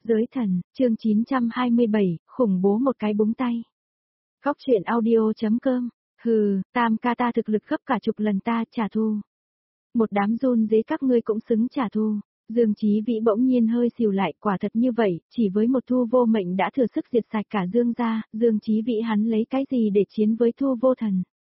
Giới thần, chương 927, khủng bố một cái búng tay. Góc truyện audio.com, hừ, tam ca ta thực lực gấp cả chục lần ta trả thù. Một đám run dế các ngươi cũng xứng trả thù. Dương Chí Vĩ bỗng nhiên hơi xìu lại, quả thật như vậy, chỉ với một Thu Vô Mệnh đã thừa sức diệt sạch cả Dương gia, Dương Chí Vĩ hắn lấy cái gì để chiến với Thu Vô Thần.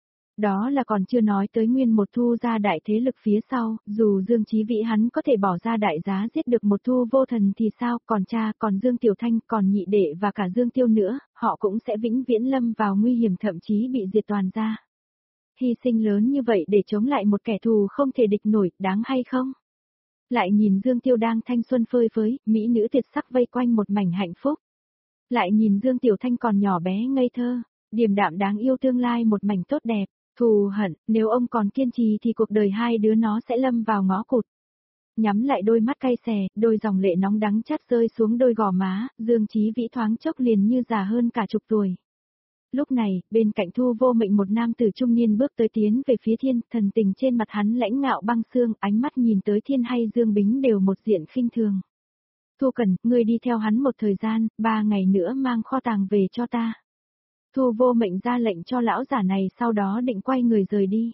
Đó là còn chưa nói tới nguyên một Thu gia đại thế lực phía sau, dù Dương Chí Vĩ hắn có thể bỏ ra đại giá giết được một Thu Vô Thần thì sao, còn cha, còn Dương Tiểu Thanh, còn nhị đệ và cả Dương Tiêu nữa, họ cũng sẽ vĩnh viễn lâm vào nguy hiểm thậm chí bị diệt toàn gia. Hy sinh lớn như vậy để chống lại một kẻ thù không thể địch nổi, đáng hay không? Lại nhìn Dương Tiêu đang thanh xuân phơi phới, mỹ nữ tuyệt sắc vây quanh một mảnh hạnh phúc. Lại nhìn Dương Tiểu Thanh còn nhỏ bé ngây thơ, điềm đạm đáng yêu tương lai một mảnh tốt đẹp. Thù hận, nếu ông còn kiên trì thì cuộc đời hai đứa nó sẽ lâm vào ngõ cụt. Nhắm lại đôi mắt cay xè, đôi dòng lệ nóng đắng chát rơi xuống đôi gò má, Dương Chí Vĩ thoáng chốc liền như già hơn cả chục tuổi. Lúc này, bên cạnh Thu Vô Mệnh một nam tử trung niên bước tới tiến về phía Thiên, thần tình trên mặt hắn lãnh ngạo băng xương, ánh mắt nhìn tới Thiên hay Dương Bính đều một diện khinh thường. Thu Cần, ngươi đi theo hắn một thời gian, 3 ngày nữa mang kho tàng về cho ta. Thu Vô Mệnh ra lệnh cho lão giả này, sau đó định quay người rời đi.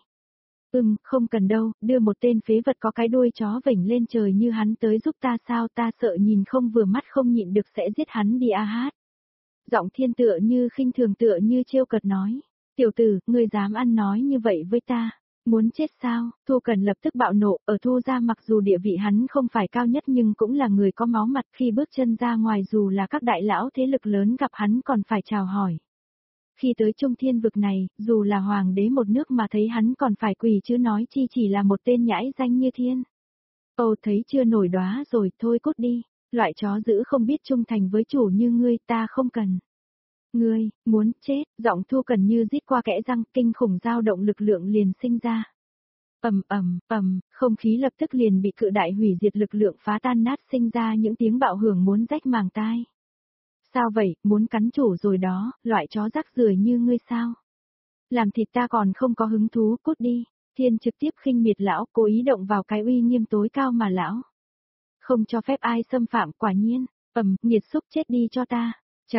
Không cần đâu, đưa một tên phế vật có cái đuôi chó vểnh lên trời như hắn tới giúp ta sao, ta sợ nhìn không vừa mắt không nhịn được sẽ giết hắn đi a hát. Giọng Thiên tựa như khinh thường tựa như trêu cợt nói. Tiểu tử, ngươi dám ăn nói như vậy với ta, muốn chết sao? Thu Cần lập tức bạo nộ, ở Thu gia mặc dù địa vị hắn không phải cao nhất nhưng cũng là người có máu mặt, khi bước chân ra ngoài dù là các đại lão thế lực lớn gặp hắn còn phải chào hỏi. Khi tới Trung Thiên vực này, dù là hoàng đế một nước mà thấy hắn còn phải quỳ chứ nói chi chỉ là một tên nhãi danh như Thiên. Ồ, thấy chưa nổi đóa rồi, thôi cút đi, loại chó dữ không biết trung thành với chủ như ngươi, ta không cần. Ngươi, muốn chết, giọng Thu Cần như rít qua kẽ răng, kinh khủng dao động lực lượng liền sinh ra. Không khí lập tức liền bị cự đại hủy diệt lực lượng phá tan nát, sinh ra những tiếng bạo hưởng muốn rách màng tai. Sao vậy, muốn cắn chủ rồi đó, loại chó rác rưởi như ngươi sao? Làm thịt ta còn không có hứng thú, cút đi. Thiên trực tiếp khinh miệt lão, cố ý động vào cái uy nghiêm tối cao mà lão. Không cho phép ai xâm phạm, quả nhiên. Nghiệt xúc chết đi cho ta.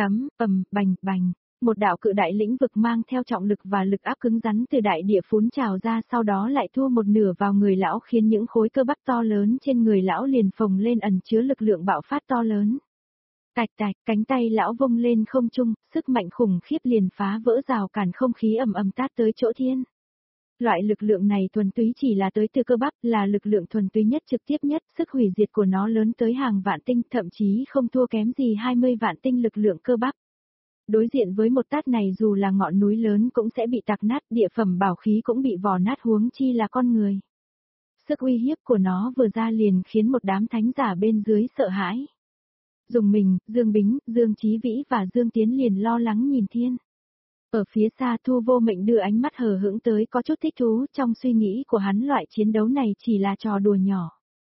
Bành. Một đạo cự đại lĩnh vực mang theo trọng lực và lực áp cứng rắn từ đại địa phún trào ra, sau đó lại thu một nửa vào người lão, khiến những khối cơ bắp to lớn trên người lão liền phồng lên ẩn chứa lực lượng bạo phát to lớn. Tạch, cánh tay lão vung lên không trung, sức mạnh khủng khiếp liền phá vỡ rào cản không khí ầm tát tới chỗ Thiên. Loại lực lượng này thuần túy chỉ là tới từ cơ bắp, là lực lượng thuần túy nhất trực tiếp nhất, sức hủy diệt của nó lớn tới hàng vạn tinh, thậm chí không thua kém gì 20 vạn tinh lực lượng cơ bắp. Đối diện với một tát này dù là ngọn núi lớn cũng sẽ bị tạc nát, địa phẩm bảo khí cũng bị vò nát, huống chi là con người. Sức uy hiếp của nó vừa ra liền khiến một đám thánh giả bên dưới sợ hãi. Dùng mình, Dương Bính, Dương Chí Vĩ và Dương Tiến liền lo lắng nhìn Thiên. Ở phía xa Thu Vô Mệnh đưa ánh mắt hờ hững tới, có chút thích thú, trong suy nghĩ của hắn loại chiến đấu này chỉ là trò đùa nhỏ.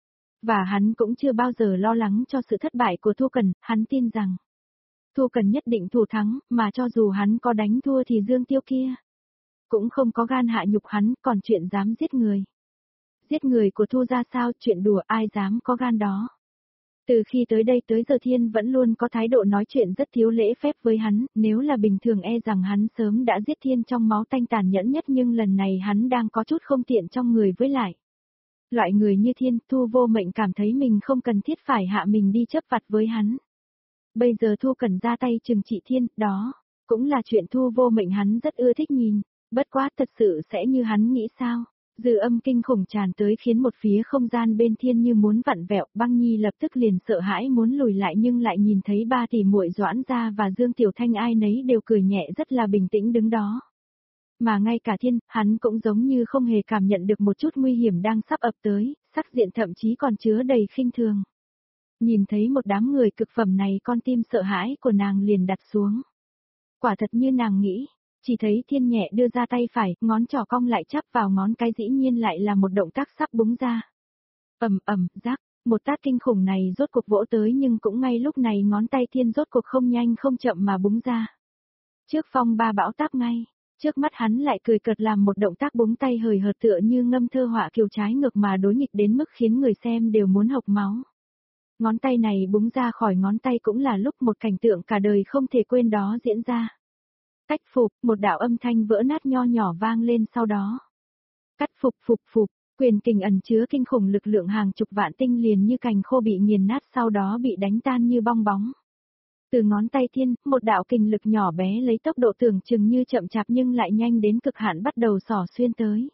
Và hắn cũng chưa bao giờ lo lắng cho sự thất bại của Thu Cần, hắn tin rằng Thu Cần nhất định thủ thắng, mà cho dù hắn có đánh thua thì Dương Tiêu kia cũng không có gan hạ nhục hắn, còn chuyện dám giết người. Giết người của Thu gia sao, chuyện đùa, ai dám có gan đó. Từ khi tới đây tới giờ Thiên vẫn luôn có thái độ nói chuyện rất thiếu lễ phép với hắn, nếu là bình thường e rằng hắn sớm đã giết Thiên trong máu tanh tàn nhẫn nhất, nhưng lần này hắn đang có chút không tiện trong người với lại. Loại người như Thiên, Thu Vô Mệnh cảm thấy mình không cần thiết phải hạ mình đi chấp vặt với hắn. Bây giờ Thu Cần ra tay trừng trị Thiên, đó cũng là chuyện Thu Vô Mệnh hắn rất ưa thích nhìn, bất quá thật sự sẽ như hắn nghĩ sao? Dư âm kinh khủng tràn tới khiến một phía không gian bên Thiên như muốn vặn vẹo, Băng Nhi lập tức liền sợ hãi muốn lùi lại, nhưng lại nhìn thấy ba tỷ muội Doãn gia và Dương Tiểu Thanh ai nấy đều cười nhẹ rất là bình tĩnh đứng đó. Mà ngay cả Thiên, hắn cũng giống như không hề cảm nhận được một chút nguy hiểm đang sắp ập tới, sắc diện thậm chí còn chứa đầy khinh thường. Nhìn thấy một đám người cực phẩm này, con tim sợ hãi của nàng liền đặt xuống. Quả thật như nàng nghĩ. Chỉ thấy Thiên nhẹ đưa ra tay phải, ngón trỏ cong lại chắp vào ngón cái, dĩ nhiên lại là một động tác sắp búng ra. Rắc, một tát kinh khủng này rốt cuộc vỗ tới, nhưng cũng ngay lúc này ngón tay Thiên rốt cuộc không nhanh không chậm mà búng ra. Trước phong ba bão táp ngay, trước mắt hắn lại cười cợt làm một động tác búng tay hời hợt tựa như ngâm thơ họa kiều trái ngược mà đối nghịch đến mức khiến người xem đều muốn hộc máu. Ngón tay này búng ra khỏi ngón tay cũng là lúc một cảnh tượng cả đời không thể quên đó diễn ra. Cách phục, một đạo âm thanh vỡ nát nho nhỏ vang lên sau đó. Cắt phục phục phục, quyền kình ẩn chứa kinh khủng lực lượng hàng chục vạn tinh liền như cành khô bị nghiền nát sau đó bị đánh tan như bong bóng. Từ ngón tay Thiên, một đạo kình lực nhỏ bé lấy tốc độ tưởng chừng như chậm chạp nhưng lại nhanh đến cực hạn bắt đầu xỏ xuyên tới.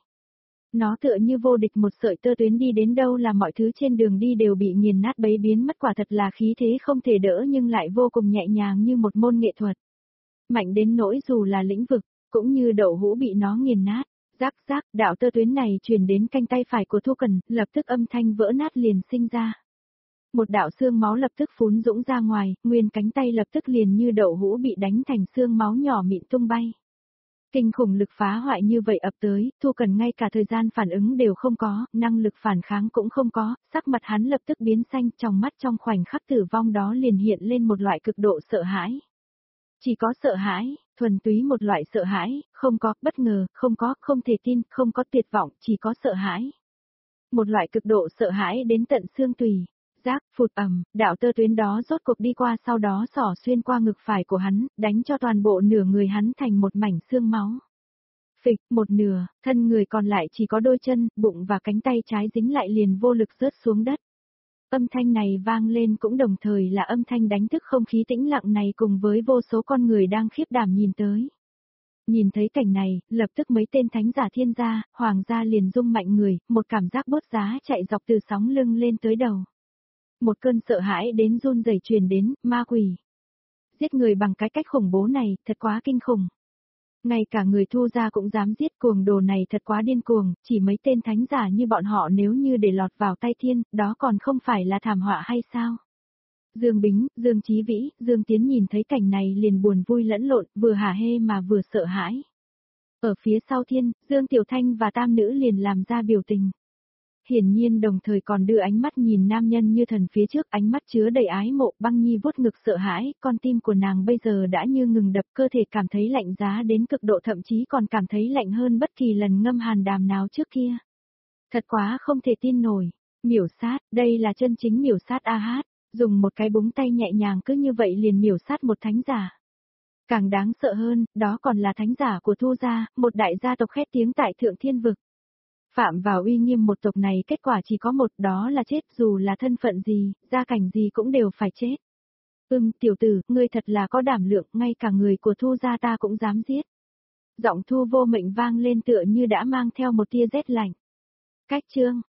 Nó tựa như vô địch một sợi tơ tuyến đi đến đâu là mọi thứ trên đường đi đều bị nghiền nát bấy biến mất, quả thật là khí thế không thể đỡ nhưng lại vô cùng nhẹ nhàng như một môn nghệ thuật. Mạnh đến nỗi dù là lĩnh vực, cũng như đậu hũ bị nó nghiền nát. Rắc rắc, đạo tơ tuyến này truyền đến cánh tay phải của Thu Cần, lập tức âm thanh vỡ nát liền sinh ra. Một đạo xương máu lập tức phún dũng ra ngoài, nguyên cánh tay lập tức liền như đậu hũ bị đánh thành xương máu nhỏ mịn tung bay. Kinh khủng lực phá hoại như vậy ập tới, Thu Cần ngay cả thời gian phản ứng đều không có, năng lực phản kháng cũng không có, sắc mặt hắn lập tức biến xanh, trong mắt trong khoảnh khắc tử vong đó liền hiện lên một loại cực độ sợ hãi. Chỉ có sợ hãi, thuần túy một loại sợ hãi, không có bất ngờ, không có không thể tin, không có tuyệt vọng, chỉ có sợ hãi. Một loại cực độ sợ hãi đến tận xương tùy. Rác, phụt đạo tơ tuyến đó rốt cuộc đi qua sau đó xỏ xuyên qua ngực phải của hắn, đánh cho toàn bộ nửa người hắn thành một mảnh xương máu. Phịch, một nửa, thân người còn lại chỉ có đôi chân, bụng và cánh tay trái dính lại liền vô lực rớt xuống đất. Âm thanh này vang lên cũng đồng thời là âm thanh đánh thức không khí tĩnh lặng này cùng với vô số con người đang khiếp đảm nhìn tới. Nhìn thấy cảnh này, lập tức mấy tên thánh giả thiên gia, hoàng gia liền rung mạnh người, một cảm giác bốt giá chạy dọc từ sóng lưng lên tới đầu. Một cơn sợ hãi đến run rẩy truyền đến, ma quỷ. Giết người bằng cái cách khủng bố này, thật quá kinh khủng. Ngay cả người Thu gia cũng dám giết, cuồng đồ này thật quá điên cuồng, chỉ mấy tên thánh giả như bọn họ nếu như để lọt vào tay Thiên, đó còn không phải là thảm họa hay sao? Dương Bính, Dương Chí Vĩ, Dương Tiến nhìn thấy cảnh này liền buồn vui lẫn lộn, vừa hả hê mà vừa sợ hãi. Ở phía sau Thiên, Dương Tiểu Thanh và tam nữ liền làm ra biểu tình. Hiển nhiên đồng thời còn đưa ánh mắt nhìn nam nhân như thần phía trước, ánh mắt chứa đầy ái mộ. Băng Nhi vuốt ngực sợ hãi, con tim của nàng bây giờ đã như ngừng đập, cơ thể cảm thấy lạnh giá đến cực độ, thậm chí còn cảm thấy lạnh hơn bất kỳ lần ngâm hàn đàm nào trước kia. Thật quá không thể tin nổi. Miểu sát, đây là chân chính miểu sát a hát, dùng một cái búng tay nhẹ nhàng cứ như vậy liền miểu sát một thánh giả. Càng đáng sợ hơn, đó còn là thánh giả của Thu gia, một đại gia tộc khét tiếng tại Thượng Thiên Vực. Phạm vào uy nghiêm một tộc này kết quả chỉ có một, đó là chết, dù là thân phận gì, gia cảnh gì cũng đều phải chết. Tiểu tử, ngươi thật là có đảm lượng, ngay cả người của Thu gia ta cũng dám giết. Giọng Thu Vô Mệnh vang lên tựa như đã mang theo một tia rét lạnh. Cách chương